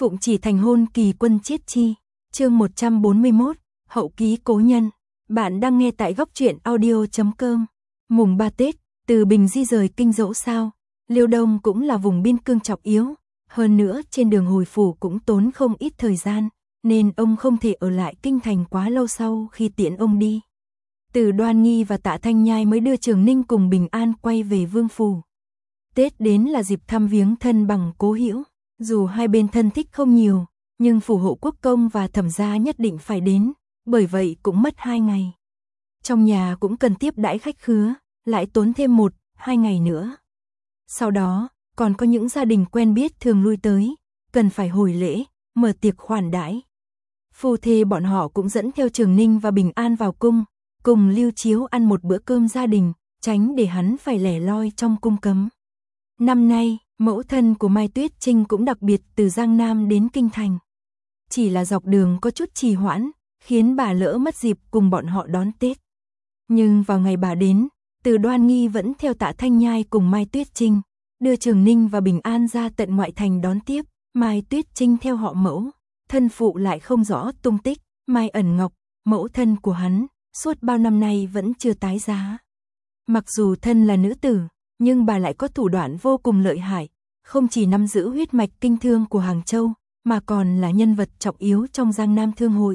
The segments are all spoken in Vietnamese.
Phụng chỉ thành hôn kỳ quân chiết chi. Chương 141, hậu ký cố nhân. Bạn đang nghe tại góc truyện audio.com. Mùng 3 Tết, từ Bình di rời Kinh Dỗ sao? Liêu Đông cũng là vùng biên cương trọng yếu, hơn nữa trên đường hồi phủ cũng tốn không ít thời gian, nên ông không thể ở lại kinh thành quá lâu sau khi tiễn ông đi. Từ Đoan Nghi và Tạ Thanh Nhai mới đưa Trường Ninh cùng bình an quay về vương phủ. Tết đến là dịp thăm viếng thân bằng cố hữu, dù hai bên thân thích không nhiều, nhưng phủ hộ quốc công và thẩm gia nhất định phải đến, bởi vậy cũng mất 2 ngày. Trong nhà cũng cần tiếp đãi khách khứa, lại tốn thêm 1-2 ngày nữa. Sau đó, còn có những gia đình quen biết thường lui tới, cần phải hồi lễ, mở tiệc khoản đãi. Phu thê bọn họ cũng dẫn theo Trường Ninh và Bình An vào cung, cùng Lưu Chiếu ăn một bữa cơm gia đình, tránh để hắn phải lẻ loi trong cung cấm. Năm nay, mẫu thân của Mai Tuyết Trinh cũng đặc biệt từ Giang Nam đến Kinh Thành. Chỉ là dọc đường có chút trì hoãn, khiến bà lỡ mất dịp cùng bọn họ đón Tết. Nhưng vào ngày bà đến, Từ Đoan Nghi vẫn theo Tạ Thanh Nhai cùng Mai Tuyết Trinh, đưa Trường Ninh và Bình An ra tận ngoại thành đón tiếp. Mai Tuyết Trinh theo họ mẫu, thân phụ lại không rõ tung tích. Mai Ẩn Ngọc, mẫu thân của hắn, suốt bao năm nay vẫn chưa tái giá. Mặc dù thân là nữ tử, nhưng bà lại có thủ đoạn vô cùng lợi hại, không chỉ nắm giữ huyết mạch kinh thương của Hàng Châu, mà còn là nhân vật trọng yếu trong Giang Nam Thương hội.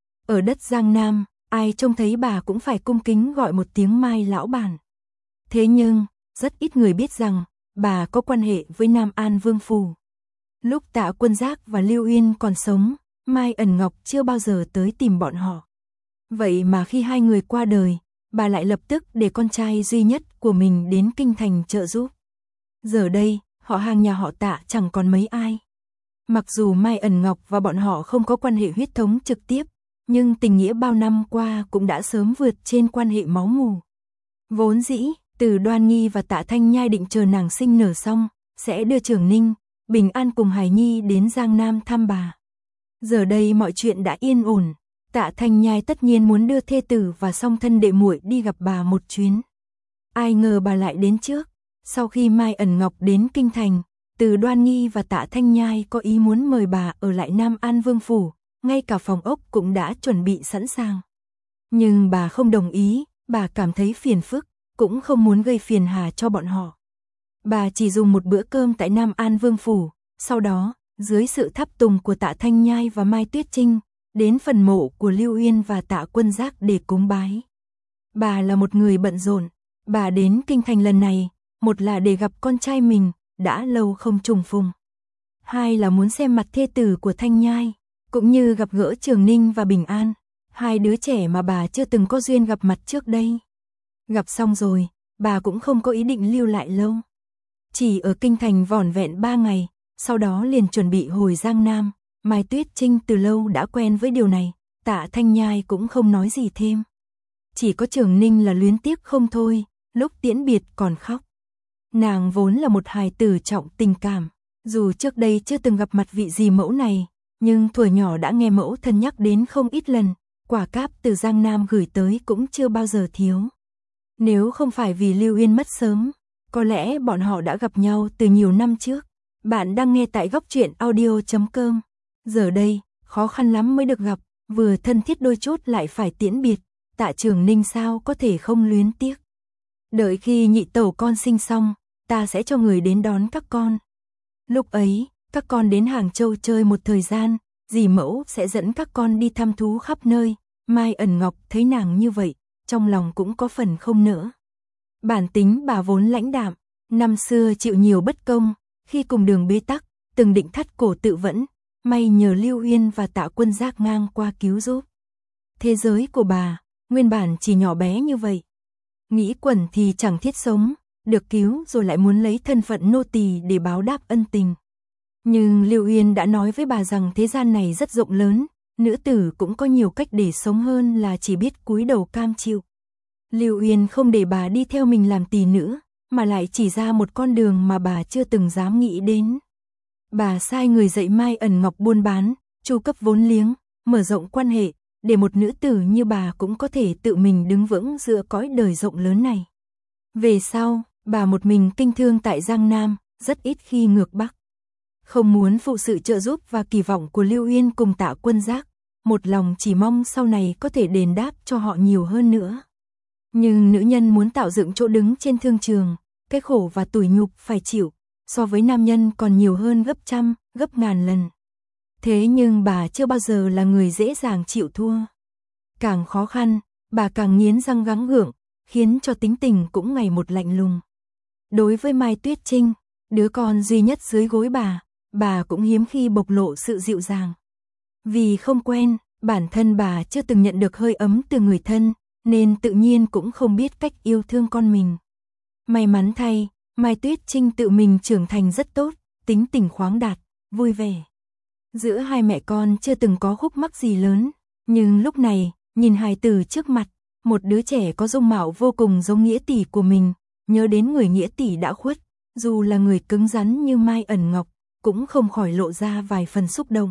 Ở đất Giang Nam, ai trông thấy bà cũng phải cung kính gọi một tiếng Mai lão bản. Thế nhưng, rất ít người biết rằng, bà có quan hệ với Nam An Vương phủ. Lúc Tạ Quân Giác và Lưu Uyên còn sống, Mai Ẩn Ngọc chưa bao giờ tới tìm bọn họ. Vậy mà khi hai người qua đời, bà lại lập tức để con trai duy nhất của mình đến Kinh Thành trợ giúp. Giờ đây, họ hàng nhà họ Tạ chẳng còn mấy ai. Mặc dù Mai Ẩn Ngọc và bọn họ không có quan hệ huyết thống trực tiếp, nhưng tình nghĩa bao năm qua cũng đã sớm vượt trên quan hệ máu mủ. Vốn dĩ, Từ Đoan Nghi và Tạ Thanh Nhai định chờ nàng sinh nở xong, sẽ đưa Trường Ninh, Bình An cùng Hải Nhi đến Giang Nam thăm bà. Giờ đây mọi chuyện đã yên ổn, Tạ Thanh Nhai tất nhiên muốn đưa thê tử và song thân đệ muội đi gặp bà một chuyến. Ai ngờ bà lại đến trước. Sau khi Mai Ẩn Ngọc đến Kinh Thành, Từ Đoan Nghi và Tạ Thanh Nhai có ý muốn mời bà ở lại Nam An Vương phủ, ngay cả phòng ốc cũng đã chuẩn bị sẵn sàng. Nhưng bà không đồng ý, bà cảm thấy phiền phức, cũng không muốn gây phiền hà cho bọn họ. Bà chỉ dùng một bữa cơm tại Nam An Vương phủ, sau đó, dưới sự tháp tùng của Tạ Thanh Nhai và Mai Tuyết Trinh, đến phần mộ của Lưu Uyên và Tạ Quân Giác để cúng bái. Bà là một người bận rộn, bà đến Kinh Thành lần này, một là để gặp con trai mình, đã lâu không trùng phùng. Hai là muốn xem mặt thê tử của Thanh Nhai, cũng như gặp gỡ Trường Ninh và Bình An, hai đứa trẻ mà bà chưa từng có duyên gặp mặt trước đây. Gặp xong rồi, bà cũng không có ý định lưu lại lâu. Chỉ ở Kinh Thành vỏn vẹn 3 ngày, sau đó liền chuẩn bị hồi Giang Nam. Mai Tuyết Trinh từ lâu đã quen với điều này, Tạ Thanh Nhai cũng không nói gì thêm. Chỉ có Trường Ninh là luyến tiếc không thôi, lúc tiễn biệt còn khóc. Nàng vốn là một hài tử trọng tình cảm, dù trước đây chưa từng gặp mặt vị dì mẫu này, nhưng thuở nhỏ đã nghe mẫu thân nhắc đến không ít lần, quả cáp từ Giang Nam gửi tới cũng chưa bao giờ thiếu. Nếu không phải vì Lưu Uyên mất sớm, có lẽ bọn họ đã gặp nhau từ nhiều năm trước. Bạn đang nghe tại góc truyện audio.com. Giờ đây, khó khăn lắm mới được gặp, vừa thân thiết đôi chút lại phải tiễn biệt, Tạ Trường Ninh sao có thể không luyến tiếc. Đợi khi nhị tẩu con sinh xong, ta sẽ cho người đến đón các con. Lúc ấy, các con đến Hàng Châu chơi một thời gian, dì mẫu sẽ dẫn các con đi thăm thú khắp nơi. Mai Ẩn Ngọc thấy nàng như vậy, trong lòng cũng có phần không nỡ. Bản tính bà vốn lãnh đạm, năm xưa chịu nhiều bất công, khi cùng đường bế tắc, từng định thắt cổ tự vẫn, may nhờ Lưu Uyên và Tạ Quân Giác ngang qua cứu giúp. Thế giới của bà, nguyên bản chỉ nhỏ bé như vậy. Nghĩ quẩn thì chẳng thiết sống, được cứu rồi lại muốn lấy thân phận nô tỳ để báo đáp ân tình. Nhưng Lưu Uyên đã nói với bà rằng thế gian này rất rộng lớn, nữ tử cũng có nhiều cách để sống hơn là chỉ biết cúi đầu cam chịu. Lưu Uyên không để bà đi theo mình làm tỳ nữ, mà lại chỉ ra một con đường mà bà chưa từng dám nghĩ đến. Bà sai người dạy Mai Ẩn Ngọc buôn bán, chu cấp vốn liếng, mở rộng quan hệ, để một nữ tử như bà cũng có thể tự mình đứng vững giữa cõi đời rộng lớn này. Về sau, bà một mình kinh thương tại Giang Nam, rất ít khi ngược Bắc. Không muốn phụ sự trợ giúp và kỳ vọng của Lưu Uyên cùng Tạ Quân Giác, một lòng chỉ mong sau này có thể đền đáp cho họ nhiều hơn nữa. Nhưng nữ nhân muốn tạo dựng chỗ đứng trên thương trường, cái khổ và tủi nhục phải chịu, so với nam nhân còn nhiều hơn gấp trăm, gấp ngàn lần. Thế nhưng bà chưa bao giờ là người dễ dàng chịu thua. Càng khó khăn, bà càng nghiến răng gắng gượng, khiến cho tính tình cũng ngày một lạnh lùng. Đối với Mai Tuyết Trinh, đứa con duy nhất dưới gối bà cũng hiếm khi bộc lộ sự dịu dàng. Vì không quen, bản thân bà chưa từng nhận được hơi ấm từ người thân, nên tự nhiên cũng không biết cách yêu thương con mình. May mắn thay, Mai Tuyết Trinh tự mình trưởng thành rất tốt, tính tình khoáng đạt, vui vẻ. Giữa hai mẹ con chưa từng có khúc mắc gì lớn, nhưng lúc này, nhìn hài tử trước mặt, một đứa trẻ có dung mạo vô cùng giống nghĩa tỷ của mình, nhớ đến người nghĩa tỷ đã khuất, dù là người cứng rắn như Mai Ẩn Ngọc, cũng không khỏi lộ ra vài phần xúc động.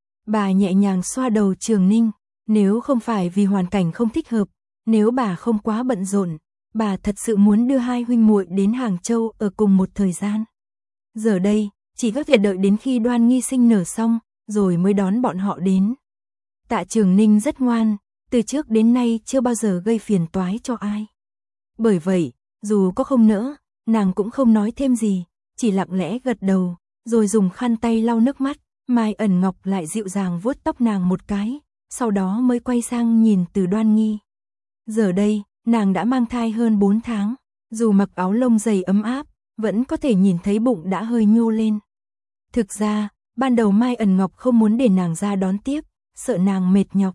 Bà nhẹ nhàng xoa đầu Trường Ninh, nếu không phải vì hoàn cảnh không thích hợp, nếu bà không quá bận rộn, bà thật sự muốn đưa hai huynh muội đến Hàng Châu ở cùng một thời gian. Giờ đây, chỉ có thể đợi đến khi Đoan Nghi sinh nở xong, rồi mới đón bọn họ đến. Tạ Trường Ninh rất ngoan, từ trước đến nay chưa bao giờ gây phiền toái cho ai. Bởi vậy, dù có không nỡ, nàng cũng không nói thêm gì, chỉ lặng lẽ gật đầu, rồi dùng khăn tay lau nước mắt. Mai Ẩn Ngọc lại dịu dàng vuốt tóc nàng một cái, sau đó mới quay sang nhìn Từ Đoan Nghi. Giờ đây, nàng đã mang thai hơn 4 tháng, dù mặc áo lông dày ấm áp, vẫn có thể nhìn thấy bụng đã hơi nhô lên. Thực ra, ban đầu Mai Ẩn Ngọc không muốn để nàng ra đón tiếp, sợ nàng mệt nhọc.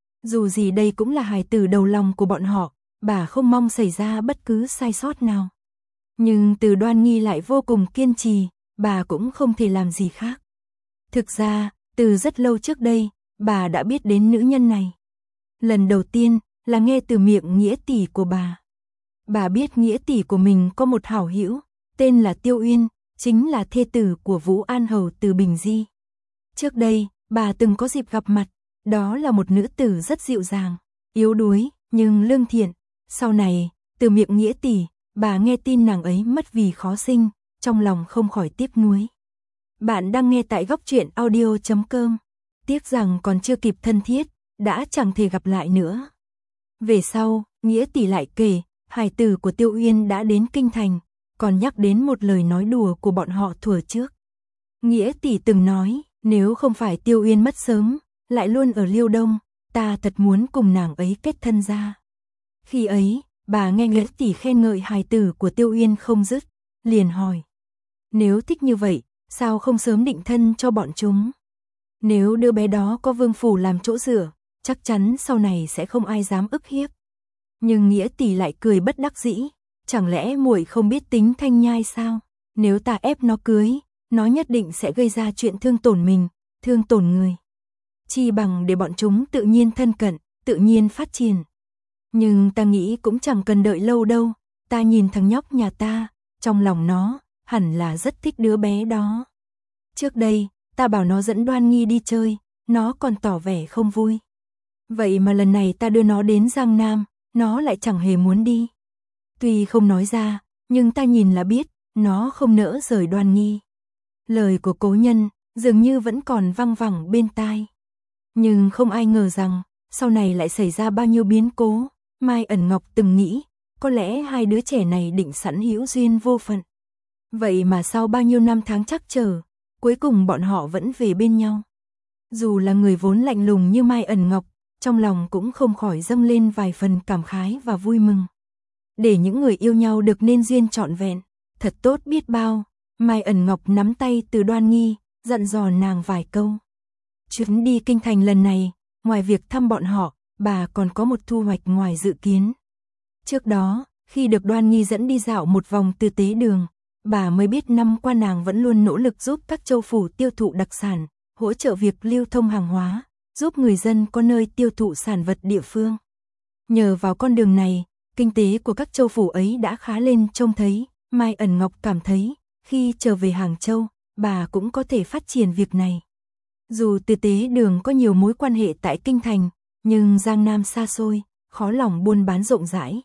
Dù gì đây cũng là hài tử đầu lòng của bọn họ, bà không mong xảy ra bất cứ sai sót nào. Nhưng Từ Đoan Nghi lại vô cùng kiên trì, bà cũng không thể làm gì khác. Thực ra, từ rất lâu trước đây, bà đã biết đến nữ nhân này. Lần đầu tiên là nghe từ miệng nghĩa tỷ của bà. Bà biết nghĩa tỷ của mình có một hảo hữu, tên là Tiêu Uyên, chính là thê tử của Vũ An Hầu từ Bình Di. Trước đây, bà từng có dịp gặp mặt, đó là một nữ tử rất dịu dàng, yếu đuối, nhưng lương thiện. Sau này, từ miệng nghĩa tỷ, bà nghe tin nàng ấy mất vì khó sinh, trong lòng không khỏi tiếc nuối. Bạn đang nghe tại góc truyện audio.com. Tiếc rằng còn chưa kịp thân thiết, đã chẳng thể gặp lại nữa. Về sau, nghĩa tỷ lại kể, hài tử của Tiêu Uyên đã đến kinh thành, còn nhắc đến một lời nói đùa của bọn họ thuở trước. Nghĩa tỷ từng nói, nếu không phải Tiêu Uyên mất sớm, lại luôn ở Liêu Đông, ta thật muốn cùng nàng ấy kết thân ra. Khi ấy, bà nghe nghĩa tỷ khen ngợi hài tử của Tiêu Uyên không dứt, liền hỏi. Nếu thích như vậy, sao không sớm định thân cho bọn chúng? Nếu đứa bé đó có vương phủ làm chỗ dựa, chắc chắn sau này sẽ không ai dám ức hiếp. Nhưng nghĩa tỷ lại cười bất đắc dĩ, chẳng lẽ muội không biết tính Thanh Nhai sao? Nếu ta ép nó cưới, nó nhất định sẽ gây ra chuyện thương tổn mình, thương tổn người. Chi bằng để bọn chúng tự nhiên thân cận, tự nhiên phát triển. Nhưng ta nghĩ cũng chẳng cần đợi lâu đâu, ta nhìn thằng nhóc nhà ta, trong lòng nó hẳn là rất thích đứa bé đó. Trước đây, ta bảo nó dẫn Đoan Nghi đi chơi, nó còn tỏ vẻ không vui. Vậy mà lần này ta đưa nó đến Giang Nam, nó lại chẳng hề muốn đi. Tuy không nói ra, nhưng ta nhìn là biết, nó không nỡ rời Đoan Nghi. Lời của cố nhân, dường như vẫn còn văng vẳng bên tai. Nhưng không ai ngờ rằng, sau này lại xảy ra bao nhiêu biến cố. Mai Ẩn Ngọc từng nghĩ, có lẽ hai đứa trẻ này định sẵn hữu duyên vô phận. Vậy mà sau bao nhiêu năm tháng trắc trở, cuối cùng bọn họ vẫn về bên nhau. Dù là người vốn lạnh lùng như Mai Ẩn Ngọc, trong lòng cũng không khỏi dâng lên vài phần cảm khái và vui mừng. Để những người yêu nhau được nên duyên trọn vẹn, thật tốt biết bao. Mai Ẩn Ngọc nắm tay Từ Đoan Nghi, dặn dò nàng vài câu. Chuyến đi kinh thành lần này, ngoài việc thăm bọn họ, bà còn có một thu hoạch ngoài dự kiến. Trước đó, khi được Đoan Nghi dẫn đi dạo một vòng từ tế đường, bà mới biết năm qua nàng vẫn luôn nỗ lực giúp các châu phủ tiêu thụ đặc sản, hỗ trợ việc lưu thông hàng hóa, giúp người dân có nơi tiêu thụ sản vật địa phương. Nhờ vào con đường này, kinh tế của các châu phủ ấy đã khá lên trông thấy. Mai Ẩn Ngọc cảm thấy, khi trở về Hàng Châu, bà cũng có thể phát triển việc này. Dù từ tế đường có nhiều mối quan hệ tại kinh thành, nhưng Giang Nam xa xôi, khó lòng buôn bán rộng rãi.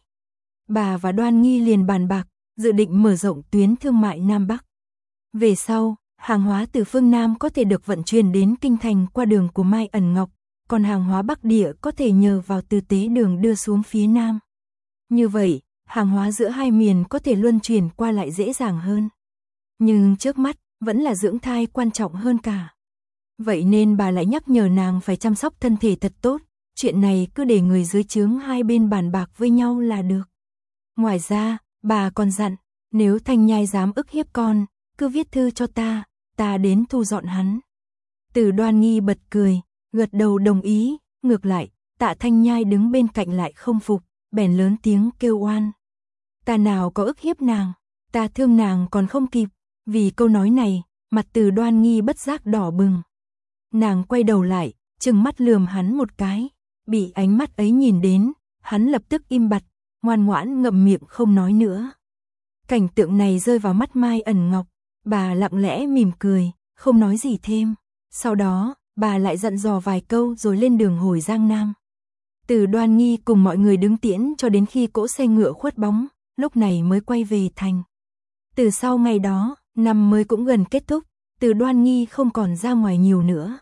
Bà và Đoan Nghi liền bàn bạc, dự định mở rộng tuyến thương mại Nam Bắc. Về sau, Hàng hóa từ phương Nam có thể được vận chuyển đến kinh thành qua đường của Mai Ẩn Ngọc, còn hàng hóa Bắc Địa có thể nhờ vào từ tế đường đưa xuống phía Nam. Như vậy, hàng hóa giữa hai miền có thể luân chuyển qua lại dễ dàng hơn. Nhưng trước mắt, vẫn là dưỡng thai quan trọng hơn cả. Vậy nên bà lại nhắc nhở nàng phải chăm sóc thân thể thật tốt, chuyện này cứ để người dưới trướng hai bên bàn bạc với nhau là được. Ngoài ra, bà còn dặn, nếu Thanh Nhai dám ức hiếp con, cứ viết thư cho ta đến thu dọn hắn. Từ Đoan Nghi bật cười, gật đầu đồng ý, ngược lại, Tạ Thanh Nhai đứng bên cạnh lại không phục, bèn lớn tiếng kêu oan. Ta nào có ức hiếp nàng, ta thương nàng còn không kịp. Vì câu nói này, mặt Từ Đoan Nghi bất giác đỏ bừng. Nàng quay đầu lại, trừng mắt lườm hắn một cái, bị ánh mắt ấy nhìn đến, hắn lập tức im bặt, ngoan ngoãn ngậm miệng không nói nữa. Cảnh tượng này rơi vào mắt Mai Ẩn Ngọc, bà lặng lẽ mỉm cười, không nói gì thêm. Sau đó, bà lại dặn dò vài câu rồi lên đường hồi Giang Nam. Từ Đoan Nghi cùng mọi người đứng tiễn cho đến khi cỗ xe ngựa khuất bóng, lúc này mới quay về thành. Từ sau ngày đó, năm mới cũng gần kết thúc, Từ Đoan Nghi không còn ra ngoài nhiều nữa.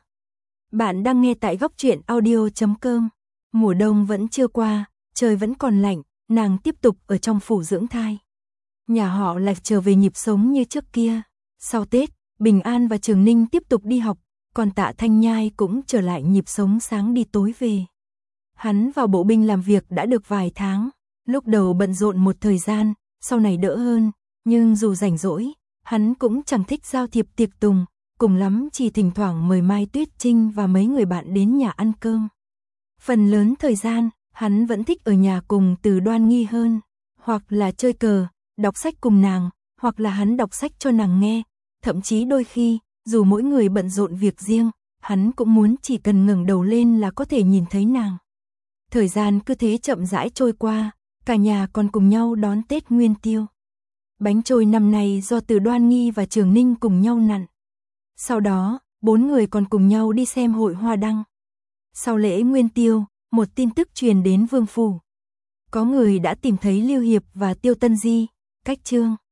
Bạn đang nghe tại góc truyện audio.com. Mùa đông vẫn chưa qua, trời vẫn còn lạnh, nàng tiếp tục ở trong phủ dưỡng thai. Nhà họ lại trở về nhịp sống như trước kia. Sau Tết, Bình An và Trường Ninh tiếp tục đi học, còn Tạ Thanh Nhai cũng trở lại nhịp sống sáng đi tối về. Hắn vào bộ binh làm việc đã được vài tháng, lúc đầu bận rộn một thời gian, sau này đỡ hơn, nhưng dù rảnh rỗi, hắn cũng chẳng thích giao thiệp tiệc tùng, cùng lắm chỉ thỉnh thoảng mời Mai Tuyết Trinh và mấy người bạn đến nhà ăn cơm. Phần lớn thời gian, hắn vẫn thích ở nhà cùng Từ Đoan Nghi hơn, hoặc là chơi cờ, đọc sách cùng nàng, hoặc là hắn đọc sách cho nàng nghe, thậm chí đôi khi, dù mỗi người bận rộn việc riêng, hắn cũng muốn chỉ cần ngẩng đầu lên là có thể nhìn thấy nàng. Thời gian cứ thế chậm rãi trôi qua, cả nhà còn cùng nhau đón Tết Nguyên Tiêu. Bánh trôi năm nay do Từ Đoan Nghi và Trường Ninh cùng nhau nặn. Sau đó, 4 người còn cùng nhau đi xem hội hoa đăng. Sau lễ Nguyên Tiêu, một tin tức truyền đến Vương phủ. Có người đã tìm thấy Lưu Hiệp và Tiêu Tân Di, cách chương.